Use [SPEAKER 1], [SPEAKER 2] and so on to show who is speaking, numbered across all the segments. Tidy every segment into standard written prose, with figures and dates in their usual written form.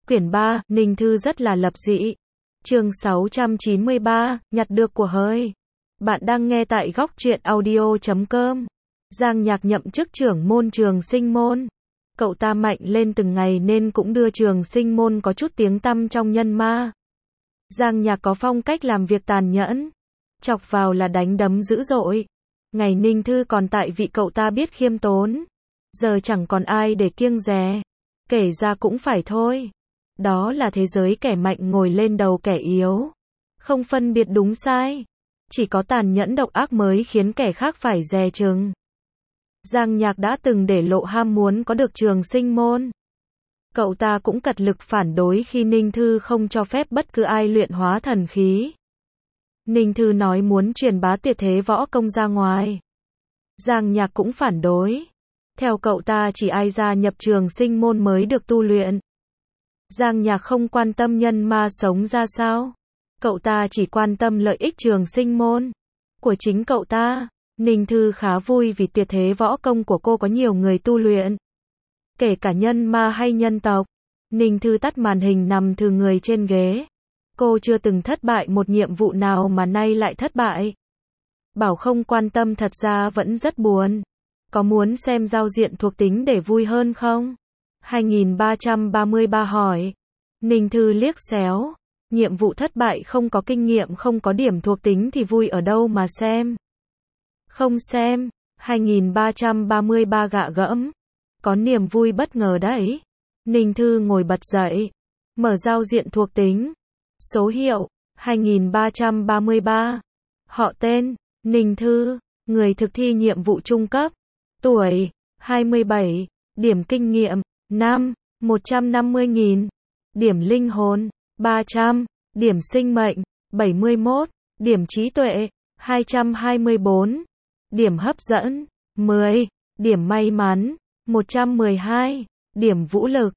[SPEAKER 1] Quyển 3, Ninh Thư rất là lập dị. Chương 693, nhặt được của hời. Bạn đang nghe tại góc truyện audio.com. Giang Nhạc nhậm chức trưởng môn Trường Sinh môn. Cậu ta mạnh lên từng ngày nên cũng đưa Trường Sinh môn có chút tiếng tăm trong nhân ma. Giang Nhạc có phong cách làm việc tàn nhẫn, chọc vào là đánh đấm dữ dội. Ngày Ninh Thư còn tại vị cậu ta biết khiêm tốn, giờ chẳng còn ai để kiêng dè. Kể ra cũng phải thôi. Đó là thế giới kẻ mạnh ngồi lên đầu kẻ yếu, không phân biệt đúng sai. Chỉ có tàn nhẫn độc ác mới khiến kẻ khác phải dè chừng. Giang Nhạc đã từng để lộ ham muốn có được Trường Sinh môn. Cậu ta cũng cật lực phản đối khi Ninh Thư không cho phép bất cứ ai luyện hóa thần khí. Ninh Thư nói muốn truyền bá tuyệt thế võ công ra ngoài. Giang Nhạc cũng phản đối. Theo cậu ta chỉ ai gia nhập Trường Sinh môn mới được tu luyện. Giang Nhạc không quan tâm nhân ma sống ra sao. Cậu ta chỉ quan tâm lợi ích Trường Sinh môn của chính cậu ta. Ninh Thư khá vui vì tuyệt thế võ công của cô có nhiều người tu luyện, kể cả nhân ma hay nhân tộc. Ninh Thư tắt màn hình nằm thừ người trên ghế. Cô chưa từng thất bại một nhiệm vụ nào mà nay lại thất bại. Bảo không quan tâm thật ra vẫn rất buồn. Có muốn xem giao diện thuộc tính để vui hơn không? 2333 hỏi. Ninh Thư liếc xéo. Nhiệm vụ thất bại không có kinh nghiệm không có điểm thuộc tính thì vui ở đâu mà xem. Không xem. 2333 gạ gẫm. Có niềm vui bất ngờ đấy. Ninh Thư ngồi bật dậy. Mở giao diện thuộc tính. Số hiệu 2333. Họ tên Ninh Thư. Người thực thi nhiệm vụ trung cấp. Tuổi 27. Điểm kinh nghiệm 5, 150.000. Điểm linh hồn 300. Điểm sinh mệnh 71. Điểm trí tuệ 224. Điểm hấp dẫn 10. Điểm may mắn 112. Điểm vũ lực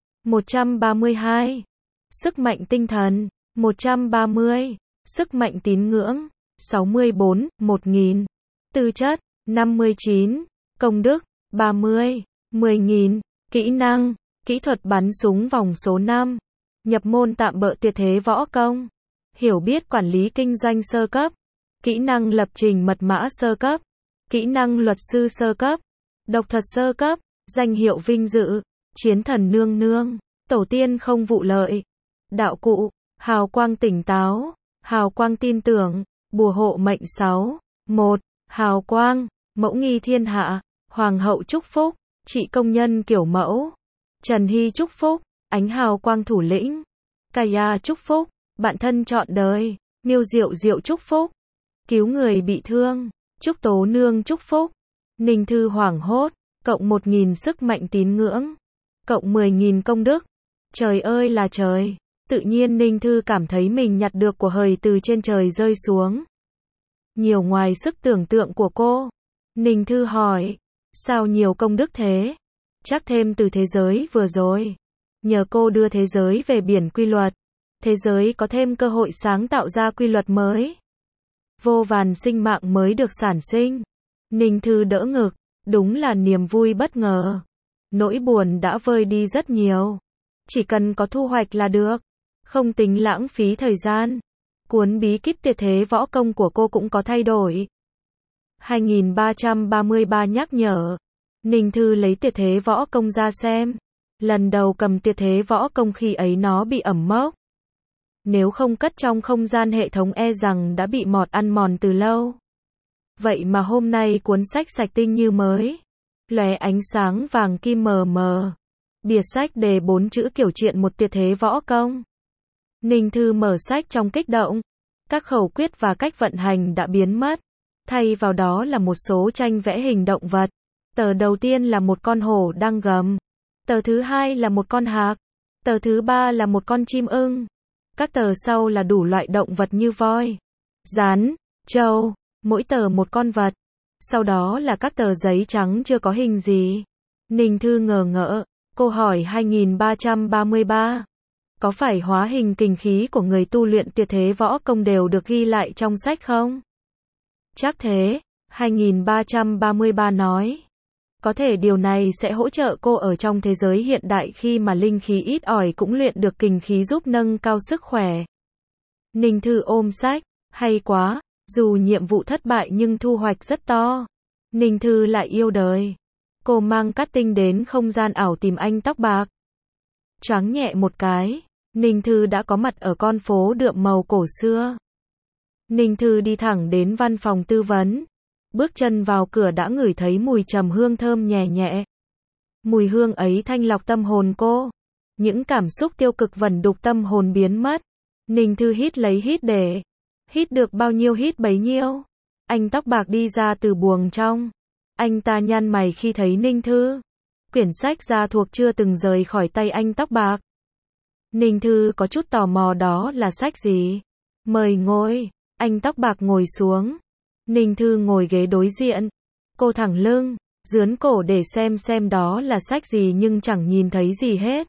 [SPEAKER 1] 132. Sức mạnh tinh thần 130. Sức mạnh tín ngưỡng 64, 1000. Tư chất 59. Công đức 30, 10.000. Kỹ năng, kỹ thuật bắn súng vòng số 5. Nhập môn tạm bợ tuyệt thế võ công. Hiểu biết quản lý kinh doanh sơ cấp. Kỹ năng lập trình mật mã sơ cấp. Kỹ năng luật sư sơ cấp. Độc thuật sơ cấp. Danh hiệu vinh dự. Chiến thần nương nương. Tổ tiên không vụ lợi. Đạo cụ. Hào quang tỉnh táo. Hào quang tin tưởng. Bùa hộ mệnh 6. 1. Hào quang. Mẫu nghi thiên hạ. Hoàng hậu chúc phúc. Chị công nhân kiểu mẫu. Trần Hy chúc phúc. Ánh hào quang thủ lĩnh. Kaya chúc phúc. Bạn thân trọn đời. Miêu Diệu Diệu chúc phúc. Cứu người bị thương. Trúc Tố Nương chúc phúc. Ninh Thư hoảng hốt. Cộng 1000 sức mạnh tín ngưỡng. Cộng 10.000 công đức. Trời ơi là trời. Tự nhiên Ninh Thư cảm thấy mình nhặt được của hời từ trên trời rơi xuống. Nhiều ngoài sức tưởng tượng của cô. Ninh Thư hỏi. Sao nhiều công đức thế? Chắc thêm từ thế giới vừa rồi. Nhờ cô đưa thế giới về biển quy luật. Thế giới có thêm cơ hội sáng tạo ra quy luật mới. Vô vàn sinh mạng mới được sản sinh. Ninh Thư đỡ ngực. Đúng là niềm vui bất ngờ. Nỗi buồn đã vơi đi rất nhiều. Chỉ cần có thu hoạch là được. Không tính lãng phí thời gian. Cuốn bí kíp tuyệt thế võ công của cô cũng có thay đổi. 2333 nhắc nhở. Ninh Thư lấy tuyệt thế võ công ra xem. Lần đầu cầm tuyệt thế võ công khi ấy nó bị ẩm mốc. Nếu không cất trong không gian hệ thống e rằng đã bị mọt ăn mòn từ lâu. Vậy mà hôm nay cuốn sách sạch tinh như mới. Lóe ánh sáng vàng kim mờ mờ. Bìa sách đề 4 chữ kiểu truyện một tuyệt thế võ công. Ninh Thư mở sách trong kích động. Các khẩu quyết và cách vận hành đã biến mất. Thay vào đó là một số tranh vẽ hình động vật. Tờ đầu tiên là một con hổ đang gầm. Tờ thứ hai là một con hạc. Tờ thứ ba là một con chim ưng. Các tờ sau là đủ loại động vật như voi, rắn, trâu, mỗi tờ một con vật. Sau đó là các tờ giấy trắng chưa có hình gì. Ninh Thư ngờ ngợ. Cô hỏi 2333. Có phải hóa hình kình khí của người tu luyện tuyệt thế võ công đều được ghi lại trong sách không? Chắc thế. 2333 nói. Có thể điều này sẽ hỗ trợ cô ở trong thế giới hiện đại khi mà linh khí ít ỏi cũng luyện được kình khí giúp nâng cao sức khỏe. Ninh Thư ôm sách, hay quá, dù nhiệm vụ thất bại nhưng thu hoạch rất to. Ninh Thư lại yêu đời. Cô mang cát tinh đến không gian ảo tìm anh tóc bạc. Choáng nhẹ một cái, Ninh Thư đã có mặt ở con phố đượm màu cổ xưa. Ninh Thư đi thẳng đến văn phòng tư vấn. Bước chân vào cửa đã ngửi thấy mùi trầm hương thơm nhẹ nhẹ. Mùi hương ấy thanh lọc tâm hồn cô. Những cảm xúc tiêu cực vẩn đục tâm hồn biến mất. Ninh Thư hít lấy hít để. Hít được bao nhiêu hít bấy nhiêu. Anh tóc bạc đi ra từ buồng trong. Anh ta nhăn mày khi thấy Ninh Thư. Quyển sách gia thuộc chưa từng rời khỏi tay anh tóc bạc. Ninh Thư có chút tò mò đó là sách gì. Mời ngồi. Anh tóc bạc ngồi xuống. Ninh Thư ngồi ghế đối diện. Cô thẳng lưng, dướn cổ để xem đó là sách gì nhưng chẳng nhìn thấy gì hết.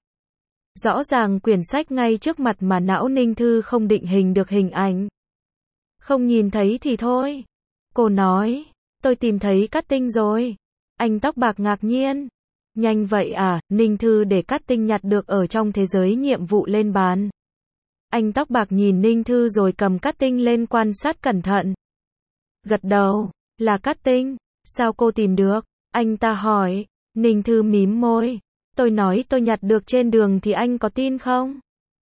[SPEAKER 1] Rõ ràng quyển sách ngay trước mặt mà não Ninh Thư không định hình được hình ảnh. Không nhìn thấy thì thôi. Cô nói, tôi tìm thấy cát tinh rồi. Anh tóc bạc ngạc nhiên. Nhanh vậy à, Ninh Thư để cát tinh nhặt được ở trong thế giới nhiệm vụ lên bàn. Anh tóc bạc nhìn Ninh Thư rồi cầm cát tinh lên quan sát cẩn thận. Gật đầu, là cát tinh, sao cô tìm được? Anh ta hỏi. Ninh Thư mím môi. Tôi nói tôi nhặt được trên đường thì anh có tin không?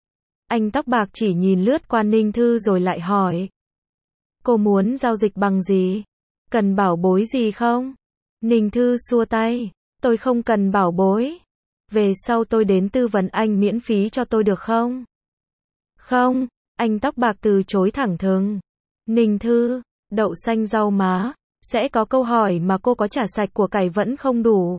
[SPEAKER 1] Anh tóc bạc chỉ nhìn lướt qua Ninh Thư rồi lại hỏi. Cô muốn giao dịch bằng gì? Cần bảo bối gì không? Ninh Thư xua tay. Tôi không cần bảo bối. Về sau tôi đến tư vấn anh miễn phí cho tôi được không? Không, anh tóc bạc từ chối thẳng thừng. Ninh Thư, đậu xanh rau má, sẽ có câu hỏi mà cô có trả sạch của cải vẫn không đủ.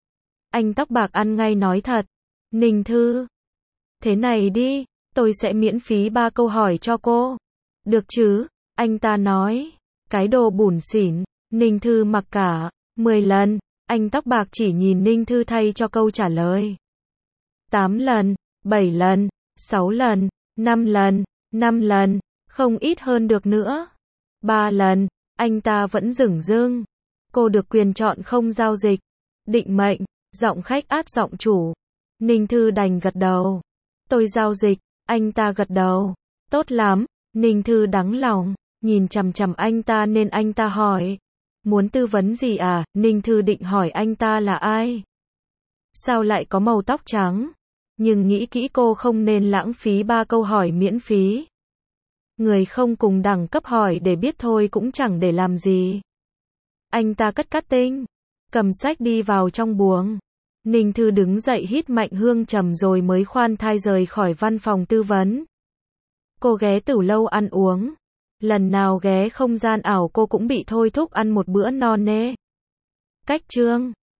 [SPEAKER 1] Anh tóc bạc ăn ngay nói thật. Ninh Thư, thế này đi, tôi sẽ miễn phí 3 câu hỏi cho cô. Được chứ? Anh ta nói. Cái đồ bủn xỉn. Ninh Thư mặc cả 10 lần. Anh tóc bạc chỉ nhìn Ninh Thư thay cho câu trả lời. 8 lần, 7 lần, 6 lần, 5 lần, 5 lần, không ít hơn được nữa. 3 lần, anh ta vẫn dửng dưng. Cô được quyền chọn không giao dịch. Định mệnh, giọng khách át giọng chủ. Ninh Thư đành gật đầu. Tôi giao dịch, anh ta gật đầu. Tốt lắm, Ninh Thư đắng lòng, nhìn chằm chằm anh ta nên anh ta hỏi. Muốn tư vấn gì à? Ninh Thư định hỏi anh ta là ai? Sao lại có màu tóc trắng? Nhưng nghĩ kỹ cô không nên lãng phí 3 câu hỏi miễn phí. Người không cùng đẳng cấp hỏi để biết thôi cũng chẳng để làm gì. Anh ta cất cát tinh, cầm sách đi vào trong buồng. Ninh Thư đứng dậy hít mạnh hương trầm rồi mới khoan thai rời khỏi văn phòng tư vấn. Cô ghé Tửu Lâu ăn uống. Lần nào ghé không gian ảo cô cũng bị thôi thúc ăn một bữa no nê. Cách chương